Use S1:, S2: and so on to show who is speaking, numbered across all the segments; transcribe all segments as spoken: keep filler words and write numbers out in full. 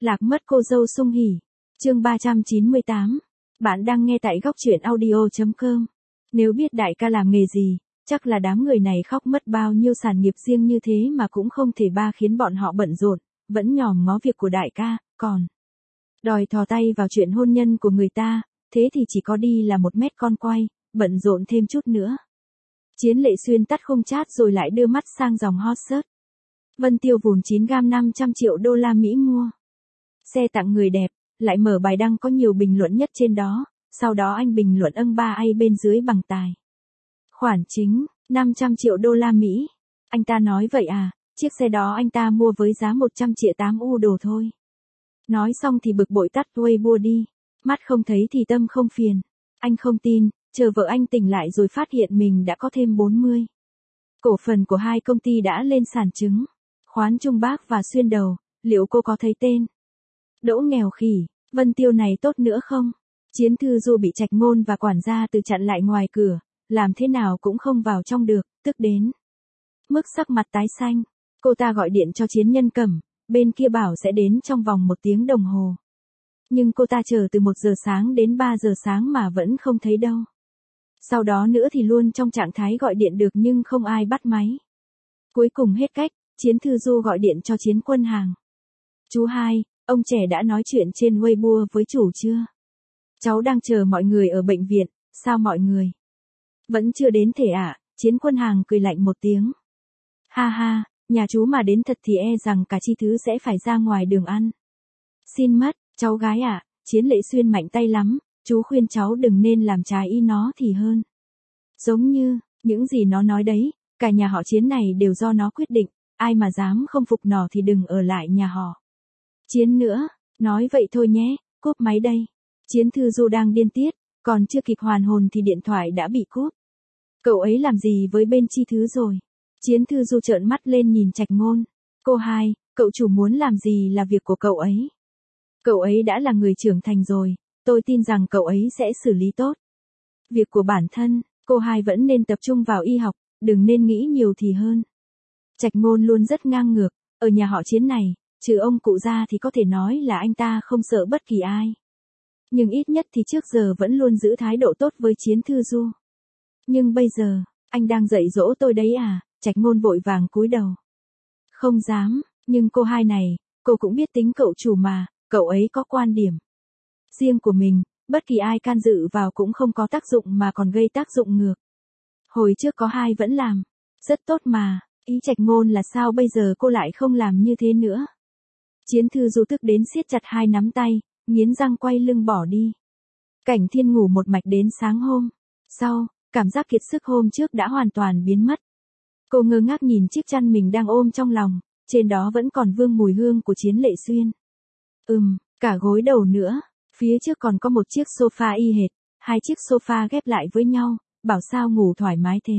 S1: Lạc mất cô dâu Sung Hỉ. Chương ba trăm chín mươi tám. Bạn đang nghe tại góc truyện audio chấm com. Nếu biết đại ca làm nghề gì, chắc là đám người này khóc mất bao nhiêu sản nghiệp riêng như thế mà cũng không thể ba khiến bọn họ bận rộn, vẫn nhòm ngó việc của đại ca, còn đòi thò tay vào chuyện hôn nhân của người ta, thế thì chỉ có đi là một mét con quay, bận rộn thêm chút nữa. Chiến Lệ Xuyên tắt khung chat rồi lại đưa mắt sang dòng hot search. Vân Tiêu vùn chín gam năm trăm triệu đô la Mỹ mua xe tặng người đẹp, lại mở bài đăng có nhiều bình luận nhất trên đó, sau đó anh bình luận âng ba ai bên dưới bằng tài. Khoản chính, năm trăm triệu đô la Mỹ. Anh ta nói vậy à, chiếc xe đó anh ta mua với giá một trăm triệu tám u đồ thôi. Nói xong thì bực bội tắt Weibo đi, mắt không thấy thì tâm không phiền. Anh không tin, chờ vợ anh tỉnh lại rồi phát hiện mình đã có thêm bốn mươi. Cổ phần của hai công ty đã lên sàn chứng. Khoán Trung Bác và Xuyên Đầu, liệu cô có thấy tên? Đỗ nghèo khỉ, Vân Tiêu này tốt nữa không? Chiến Thư Du bị Trạch Ngôn và quản gia từ chặn lại ngoài cửa, làm thế nào cũng không vào trong được, tức đến mức sắc mặt tái xanh. Cô ta gọi điện cho Chiến Nhân Cẩm, bên kia bảo sẽ đến trong vòng một tiếng đồng hồ. Nhưng cô ta chờ từ một giờ sáng đến ba giờ sáng mà vẫn không thấy đâu. Sau đó nữa thì luôn trong trạng thái gọi điện được nhưng không ai bắt máy. Cuối cùng hết cách, Chiến Thư Du gọi điện cho Chiến Quân Hàng. Chú hai, ông trẻ đã nói chuyện trên Weibo với chủ chưa? Cháu đang chờ mọi người ở bệnh viện, sao mọi người vẫn chưa đến thể ạ? À? Chiến Quân Hàng cười lạnh một tiếng. Ha ha, nhà chú mà đến thật thì e rằng cả chi thứ sẽ phải ra ngoài đường ăn. Xin mất, cháu gái ạ, à, Chiến Lệ Xuyên mạnh tay lắm, chú khuyên cháu đừng nên làm trái ý nó thì hơn. Giống như, những gì nó nói đấy, cả nhà họ Chiến này đều do nó quyết định, ai mà dám không phục nó thì đừng ở lại nhà họ Chiến nữa, nói vậy thôi nhé, cúp máy đây. Chiến Thư Du đang điên tiết, còn chưa kịp hoàn hồn thì điện thoại đã bị cúp. Cậu ấy làm gì với bên Chi Thứ rồi? Chiến Thư Du trợn mắt lên nhìn Trạch Ngôn. Cô hai, cậu chủ muốn làm gì là việc của cậu ấy. Cậu ấy đã là người trưởng thành rồi, tôi tin rằng cậu ấy sẽ xử lý tốt. Việc của bản thân, cô hai vẫn nên tập trung vào y học, đừng nên nghĩ nhiều thì hơn. Trạch Ngôn luôn rất ngang ngược, ở nhà họ Chiến này, trừ ông cụ ra thì có thể nói là anh ta không sợ bất kỳ ai. Nhưng ít nhất thì trước giờ vẫn luôn giữ thái độ tốt với Chiến Thư Du. Nhưng bây giờ, anh đang dạy dỗ tôi đấy à? Trạch Ngôn vội vàng cúi đầu. Không dám, nhưng cô hai này, cô cũng biết tính cậu chủ mà, cậu ấy có quan điểm riêng của mình, bất kỳ ai can dự vào cũng không có tác dụng mà còn gây tác dụng ngược. Hồi trước có hai vẫn làm, rất tốt mà, ý Trạch Ngôn là sao bây giờ cô lại không làm như thế nữa? Chiến Thư Du tức đến siết chặt hai nắm tay, nghiến răng quay lưng bỏ đi. Cảnh Thiên ngủ một mạch đến sáng hôm sau, cảm giác kiệt sức hôm trước đã hoàn toàn biến mất. Cô ngơ ngác nhìn chiếc chăn mình đang ôm trong lòng, trên đó vẫn còn vương mùi hương của Chiến Lệ Xuyên. Ừm, cả gối đầu nữa, phía trước còn có một chiếc sofa y hệt, hai chiếc sofa ghép lại với nhau, bảo sao ngủ thoải mái thế.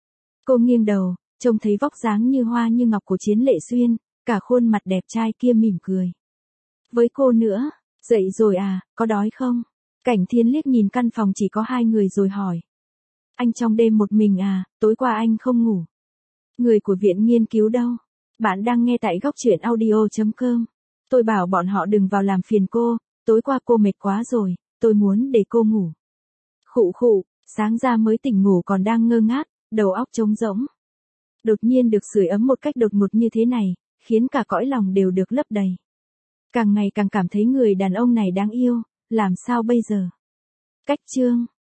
S1: Cô nghiêng đầu, trông thấy vóc dáng như hoa như ngọc của Chiến Lệ Xuyên, cả khuôn mặt đẹp trai kia mỉm cười với cô nữa. Dậy rồi à, có đói không? Cảnh Thiên liếc nhìn căn phòng chỉ có hai người rồi hỏi. Anh trong đêm một mình à, tối qua anh không ngủ. Người của viện nghiên cứu đâu? Bạn đang nghe tại góc truyện audio chấm com. Tôi bảo bọn họ đừng vào làm phiền cô, tối qua cô mệt quá rồi, tôi muốn để cô ngủ. Khụ khụ, sáng ra mới tỉnh ngủ còn đang ngơ ngác, đầu óc trống rỗng. Đột nhiên được sưởi ấm một cách đột ngột như thế này, khiến cả cõi lòng đều được lấp đầy. Càng ngày càng cảm thấy người đàn ông này đáng yêu, làm sao bây giờ? Cách chương